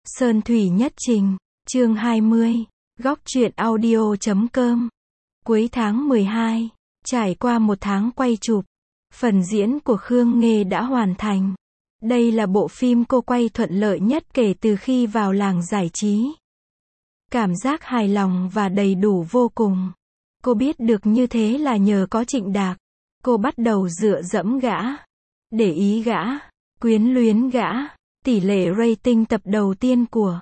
Sơn Thủy Nhất Trình, chương 20, góc truyện audio.com. Cuối tháng 12, trải qua một tháng quay chụp, phần diễn của Khương Nghê đã hoàn thành. Đây là bộ phim cô quay thuận lợi nhất kể từ khi vào làng giải trí. Cảm giác hài lòng và đầy đủ vô cùng. Cô biết được như thế là nhờ có Trịnh Đạc. Cô bắt đầu dựa dẫm gã, để ý gã, quyến luyến gã. Tỷ lệ rating tập đầu tiên của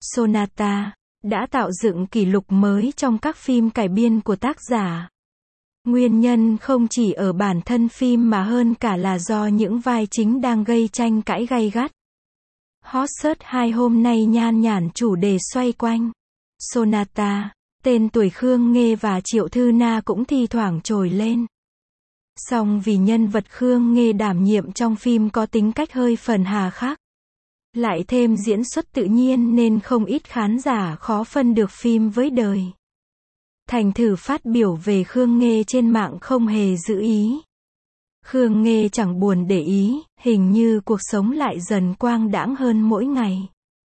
Sonata đã tạo dựng kỷ lục mới trong các phim cải biên của tác giả. Nguyên nhân không chỉ ở bản thân phim mà hơn cả là do những vai chính đang gây tranh cãi gay gắt. Hot Search 2 hôm nay nhan nhản chủ đề xoay quanh Sonata, tên tuổi Khương Nghê và Triệu Thư Na cũng thi thoảng trồi lên. Song vì nhân vật Khương Nghê đảm nhiệm trong phim có tính cách hơi phần hà khắc, lại thêm diễn xuất tự nhiên nên không ít khán giả khó phân được phim với đời. Thành thử phát biểu về Khương Nghê trên mạng không hề giữ ý. Khương Nghê chẳng buồn để ý, hình như cuộc sống lại dần quang đãng hơn mỗi ngày.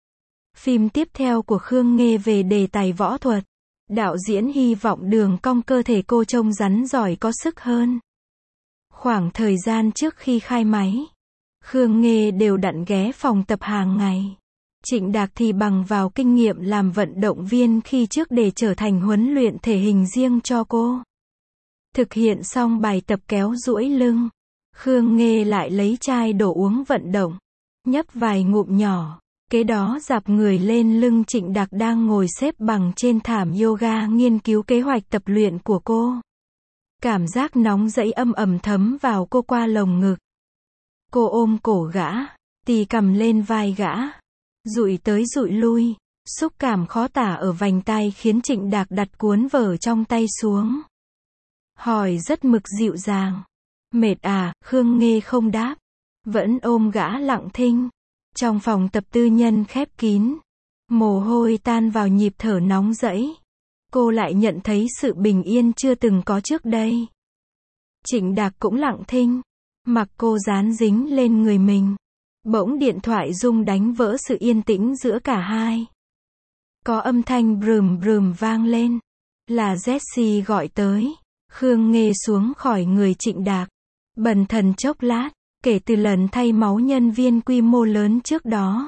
Phim tiếp theo của Khương Nghê về đề tài võ thuật. Đạo diễn hy vọng đường cong cơ thể cô trông rắn giỏi có sức hơn. Khoảng thời gian trước khi khai máy, Khương Nghê đều đặn ghé phòng tập hàng ngày. Trịnh Đạc thì bằng vào kinh nghiệm làm vận động viên khi trước để trở thành huấn luyện thể hình riêng cho cô. Thực hiện xong bài tập kéo duỗi lưng, Khương Nghê lại lấy chai đồ uống vận động, nhấp vài ngụm nhỏ, kế đó dạp người lên lưng Trịnh Đạc đang ngồi xếp bằng trên thảm yoga nghiên cứu kế hoạch tập luyện của cô. Cảm giác nóng rẫy âm ầm thấm vào cô qua lồng ngực. Cô ôm cổ gã, tì cằm lên vai gã, dụi tới dụi lui, xúc cảm khó tả ở vành tai khiến Trịnh Đạc đặt cuốn vở trong tay xuống. Hỏi rất mực dịu dàng. Mệt à? Khương Nghê không đáp, vẫn ôm gã lặng thinh. Trong phòng tập tư nhân khép kín, mồ hôi tan vào nhịp thở nóng rẫy. Cô lại nhận thấy sự bình yên chưa từng có trước đây. Trịnh Đạc cũng lặng thinh, mặc cô dán dính lên người mình. Bỗng điện thoại rung đánh vỡ sự yên tĩnh giữa cả hai. Có âm thanh brùm brùm vang lên. Là Jessie gọi tới. Khương Nghê xuống khỏi người Trịnh Đạc, bần thần chốc lát. Kể từ lần thay máu nhân viên quy mô lớn trước đó,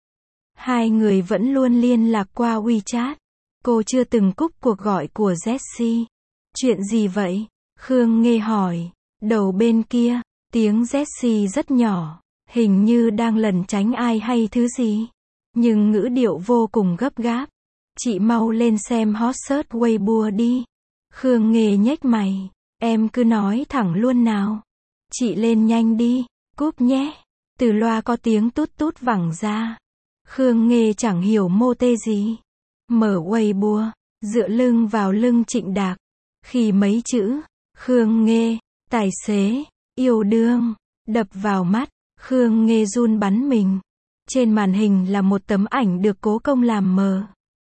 hai người vẫn luôn liên lạc qua WeChat. Cô chưa từng cúp cuộc gọi của Jessie. Chuyện gì vậy? Khương Nghê hỏi. Đầu bên kia, tiếng Jessie rất nhỏ, hình như đang lẩn tránh ai hay thứ gì, nhưng ngữ điệu vô cùng gấp gáp. Chị mau lên xem hot search Weibo đi. Khương Nghê nhếch mày. Em cứ nói thẳng luôn nào. Chị lên nhanh đi. Cúp nhé. Từ loa có tiếng tút tút vẳng ra. Khương Nghê chẳng hiểu mô tê gì. Mở Weibo, dựa lưng vào lưng Trịnh Đạc. Khi mấy chữ Khương Nghê, tài xế, yêu đương đập vào mắt, Khương Nghê run bắn mình. Trên màn hình là một tấm ảnh được cố công làm mờ.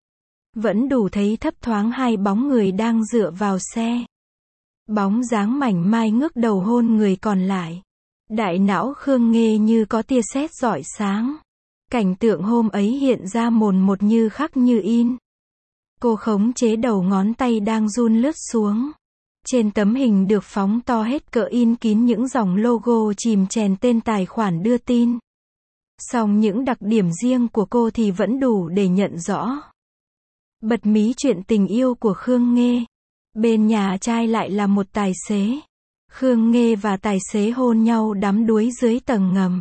Vẫn đủ thấy thấp thoáng hai bóng người đang dựa vào xe. Bóng dáng mảnh mai ngước đầu hôn người còn lại. Đại não Khương Nghê như có tia sét rọi sáng. Cảnh tượng hôm ấy hiện ra mồn một như khắc như in. Cô khống chế đầu ngón tay đang run lướt xuống. Trên tấm hình được phóng to hết cỡ in kín những dòng logo chìm chèn tên tài khoản đưa tin. Song những đặc điểm riêng của cô thì vẫn đủ để nhận rõ. Bật mí chuyện tình yêu của Khương Nghê. Bên nhà trai lại là một tài xế. Khương Nghê và tài xế hôn nhau đắm đuối dưới tầng ngầm.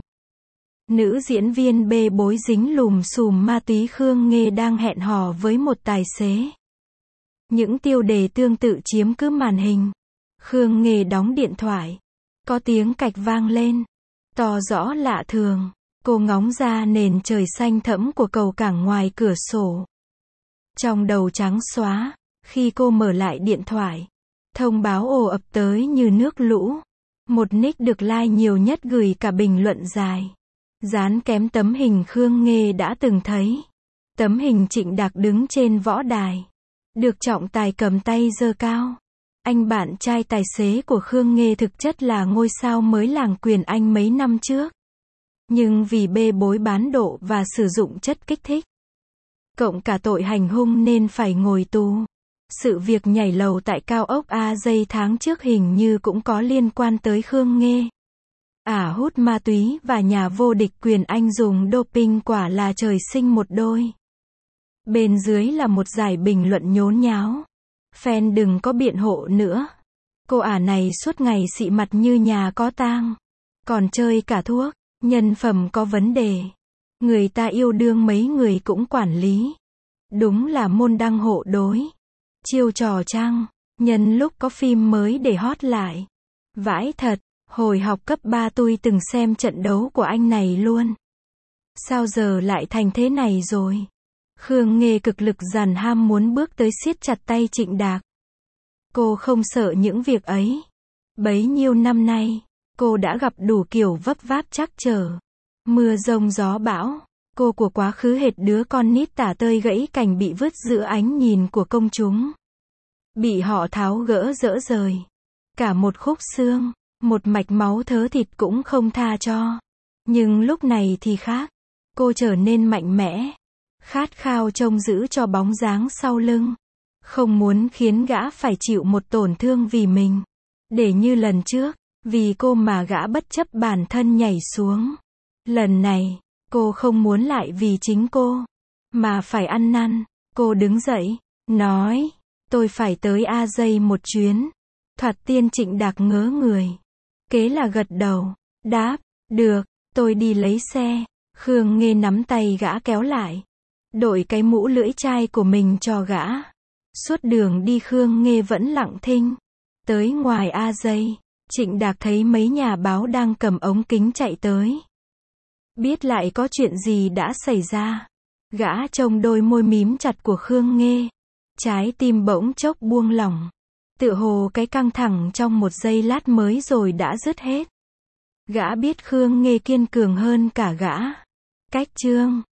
Nữ diễn viên bê bối dính lùm xùm ma túy. Khương Nghê đang hẹn hò với một tài xế. Những tiêu đề tương tự chiếm cứ màn hình. Khương Nghê đóng điện thoại. Có tiếng cạch vang lên. To rõ lạ thường. Cô ngóng ra nền trời xanh thẫm của cầu cảng ngoài cửa sổ. Trong đầu trắng xóa. Khi cô mở lại điện thoại, thông báo ồ ập tới như nước lũ. Một nick được like nhiều nhất gửi cả bình luận dài. Dán kém tấm hình Khương Nghê đã từng thấy. Tấm hình Trịnh Đạc đứng trên võ đài. Được trọng tài cầm tay giơ cao. Anh bạn trai tài xế của Khương Nghê thực chất là ngôi sao mới làng Quyền Anh mấy năm trước. Nhưng vì bê bối bán độ và sử dụng chất kích thích, cộng cả tội hành hung nên phải ngồi tù. Sự việc nhảy lầu tại cao ốc A-dây tháng trước hình như cũng có liên quan tới Khương Nghê. Ả hút ma túy và nhà vô địch Quyền Anh dùng doping quả là trời sinh một đôi. Bên dưới là một dải bình luận nhốn nháo. Fan đừng có biện hộ nữa. Cô Ả này suốt ngày xị mặt như nhà có tang. Còn chơi cả thuốc. Nhân phẩm có vấn đề. Người ta yêu đương mấy người cũng quản lý. Đúng là môn đăng hộ đối. Chiêu trò chăng, nhân lúc có phim mới để hot lại. Vãi thật, hồi học cấp 3 tôi từng xem trận đấu của anh này luôn. Sao giờ lại thành thế này rồi? Khương Nghê cực lực dằn ham muốn bước tới siết chặt tay Trịnh Đạc. Cô không sợ những việc ấy. Bấy nhiêu năm nay, cô đã gặp đủ kiểu vấp váp trắc trở. Mưa giông gió bão. Cô của quá khứ hệt đứa con nít tả tơi gãy cành bị vứt giữa ánh nhìn của công chúng. Bị họ tháo gỡ dỡ rời. Cả một khúc xương, một mạch máu thớ thịt cũng không tha cho. Nhưng lúc này thì khác. Cô trở nên mạnh mẽ. Khát khao trông giữ cho bóng dáng sau lưng. Không muốn khiến gã phải chịu một tổn thương vì mình. Để như lần trước, vì cô mà gã bất chấp bản thân nhảy xuống. Lần này, cô không muốn lại vì chính cô, mà phải ăn năn. Cô đứng dậy, nói, tôi phải tới A-dây một chuyến. Thoạt tiên Trịnh Đạc ngớ người. Kế là gật đầu, đáp, được, tôi đi lấy xe. Khương Nghê nắm tay gã kéo lại. Đội cái mũ lưỡi chai của mình cho gã. Suốt đường đi Khương Nghê vẫn lặng thinh. Tới ngoài A-dây, Trịnh Đạc thấy mấy nhà báo đang cầm ống kính chạy tới. Biết lại có chuyện gì đã xảy ra. Gã trông đôi môi mím chặt của Khương Nghê. Trái tim bỗng chốc buông lỏng. Tựa hồ cái căng thẳng trong một giây lát mới rồi đã dứt hết. Gã biết Khương Nghê kiên cường hơn cả gã. Cách chương